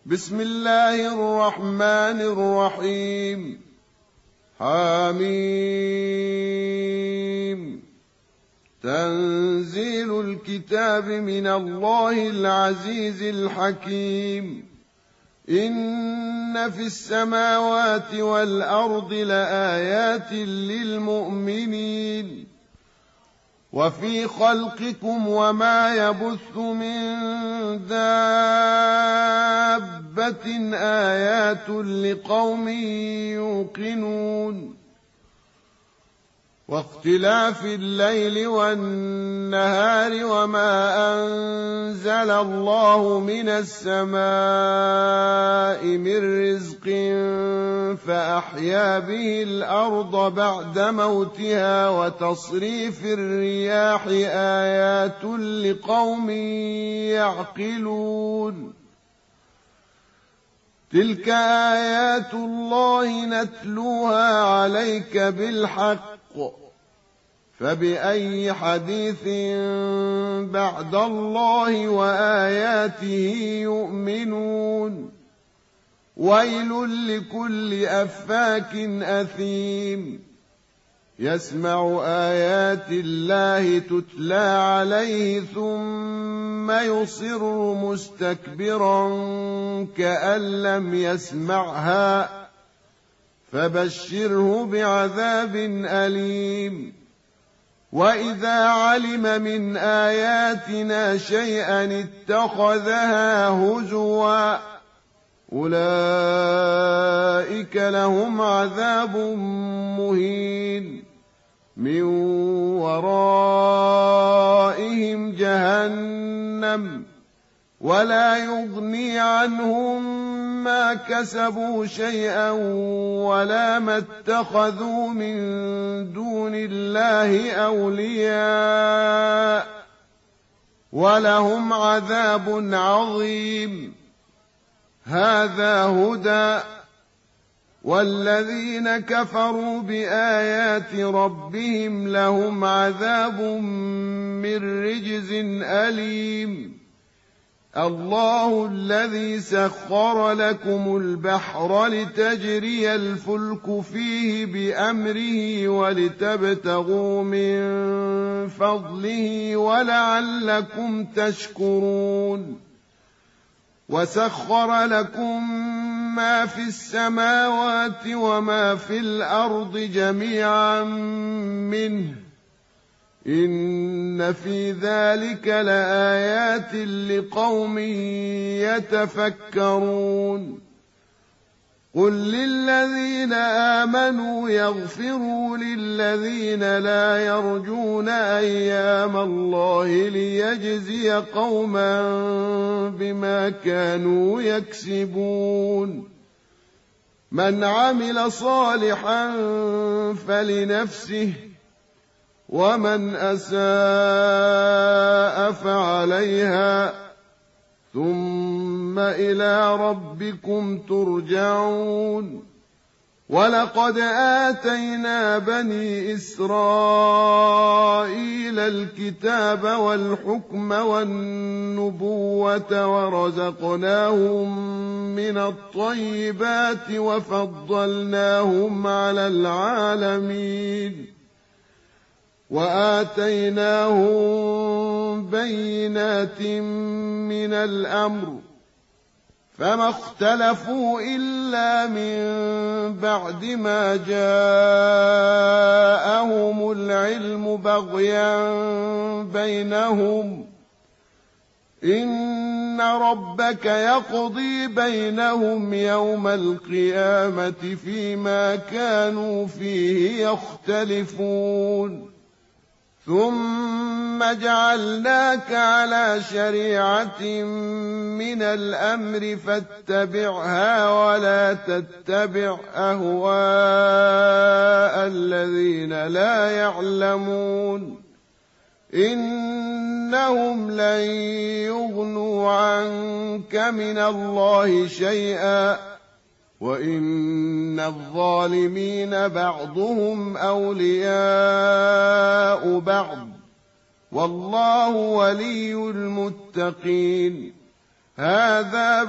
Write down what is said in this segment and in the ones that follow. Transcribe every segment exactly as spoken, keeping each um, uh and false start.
بسم الله الرحمن الرحيم. حميم. تنزيل الكتاب من الله العزيز الحكيم. إن في السماوات والأرض لآيات للمؤمنين وفي خلقكم وما يبث من دابة آيات لقوم يوقنون واختلاف الليل والنهار وما أنزل الله من السماء من رزق فأحيا به الأرض بعد موتها وتصريف الرياح آيات لقوم يعقلون. تلك آيات الله نتلوها عليك بالحق فبأي حديث بعد الله وآياته يؤمنون. ويل لكل أفاك أثيم يسمع آيات الله تتلى عليه ثم يصر مستكبرا كأن لم يسمعها فبشره بعذاب أليم. وإذا علم من آياتنا شيئا اتخذها هزوا أولئك لهم عذاب مهين من ورائهم جهنم ولا يغني عنهم ما كسبوا شيئا ولا ما اتخذوا من دون الله أولياء ولهم عذاب عظيم. هذا هدى والذين كفروا بآيات ربهم لهم عذاب من رجز أليم. الله الذي سخر لكم البحر لتجري الفلك فيه بأمره ولتبتغوا من فضله ولعلكم تشكرون. وسخر لكم ما في السماوات وما في الأرض جميعا منه إن في ذلك لآيات لقوم يتفكرون. قل للذين آمنوا يغفروا للذين لا يرجون أيام الله ليجزي قوما بما كانوا يكسبون. من عمل صالحا فلنفسه ومن أساء فعليها ثم إلى ربكم ترجعون. ولقد آتينا بني إسرائيل الكتاب والحكم والنبوة ورزقناهم من الطيبات وفضلناهم على العالمين وآتيناهم بينات من الأمر فما اختلفوا إلا من بعد ما جاءهم العلم بغيا بينهم إن ربك يقضي بينهم يوم القيامة فيما كانوا فيه يختلفون. ثم جعلناك على شريعة من الأمر فاتبعها ولا تتبع أهواء الذين لا يعلمون إنهم لن يغنوا عنك من الله شيئا وإن الظالمين بعضهم أولياء بعض والله ولي المتقين. هذا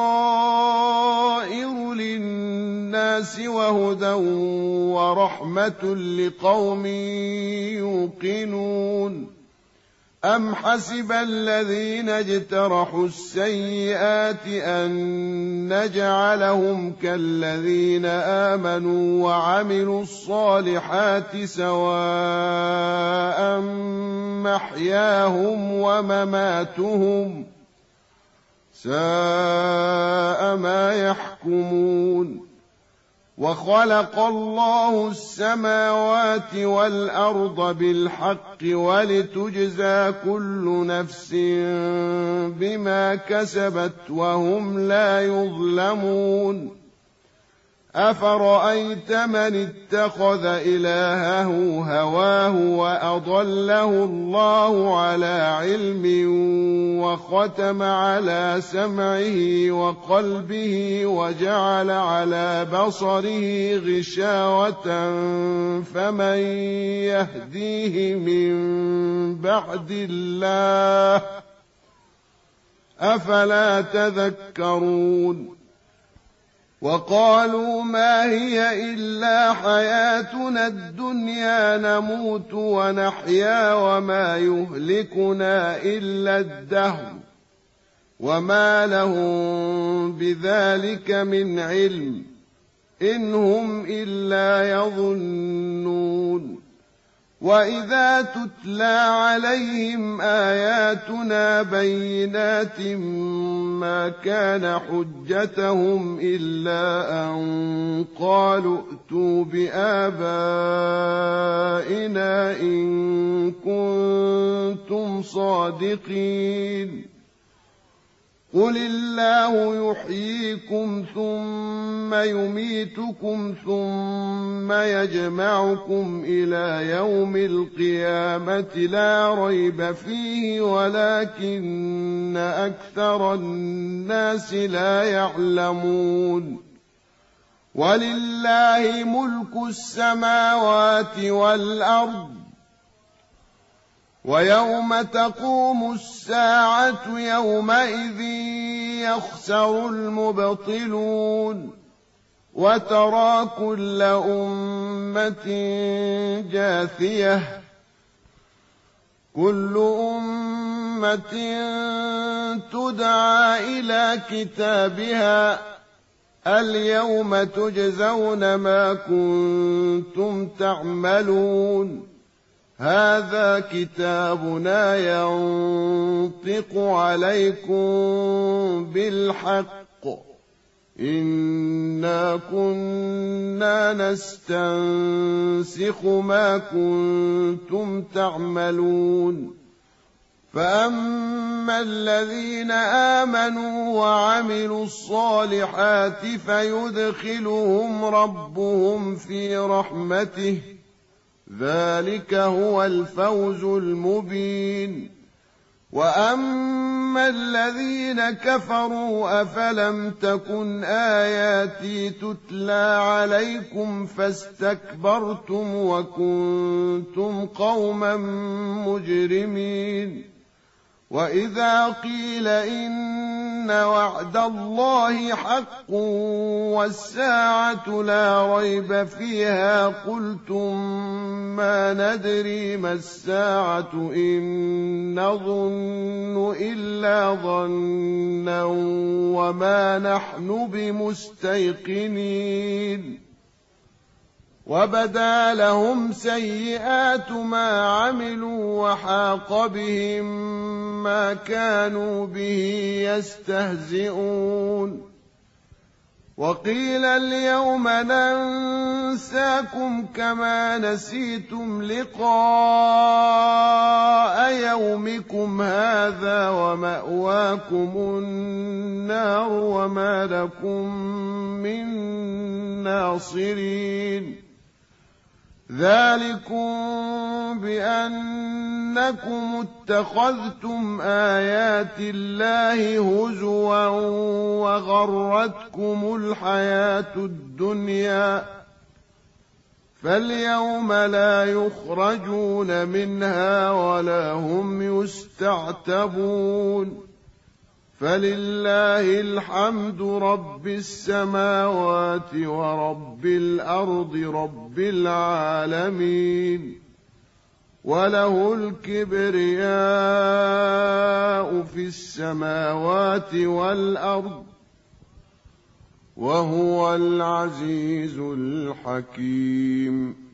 بصائر للناس وهدى ورحمة لقوم يوقنون أم حسب الذين اجترحوا السيئات أن نجعلهم كالذين آمنوا وعملوا الصالحات سواء محياهم ومماتهم ساء ما يحكمون وخلق الله السماوات والأرض بالحق ولتجزى كل نفس بما كسبت وهم لا يظلمون أفرأيت من اتخذ إلهه هواه وأضله الله على علم وختم على سمعه وقلبه وجعل على بصره غشاوة فمن يهديه من بعد الله أفلا تذكرون وقالوا ما هي إلا حياتنا الدنيا نموت ونحيا وما يهلكنا إلا الدهر وما لهم بذلك من علم إن هم إلا يظنون وإذا تتلى عليهم آياتنا بينات ما كان حجتهم إلا أن قالوا ائتوا بآبائنا إن كنتم صادقين قل الله يحييكم ثم يميتكم ثم يجمعكم إلى يوم القيامة لا ريب فيه ولكن أكثر الناس لا يعلمون ولله ملك السماوات والأرض ويوم تقوم الساعة يومئذ يخسر المبطلون وترى كل أمة جاثية كل أمة تدعى إلى كتابها اليوم تجزون ما كنتم تعملون هذا كتابنا ينطق عليكم بالحق إنا كنا نستنسخ ما كنتم تعملون فأما الذين آمنوا وعملوا الصالحات فيدخلهم ربهم في رحمته ذلك هو الفوز المبين وأما الذين كفروا أفلم تكن آياتي تتلى عليكم فاستكبرتم وكنتم قوما مجرمين وإذا قيل إن وعد الله حق والساعة لا ريب فيها قلتم ما ندري ما الساعة إن نظن إلا ظنا وما نحن بمستيقنين وبدا لهم سيئات ما عملوا وحاق بهم ما كانوا به يستهزئون وقيل اليوم ننساكم كما نسيتم لقاء يومكم هذا ومأواكم النار وما لكم من ناصرين ذلكم بأنكم اتخذتم آيات الله هزوا وغرتكم الحياة الدنيا فاليوم لا يخرجون منها ولا هم يستعتبون فلله الحمد رب السماوات ورب الأرض رب العالمين وله الكبرياء في السماوات والأرض وهو العزيز الحكيم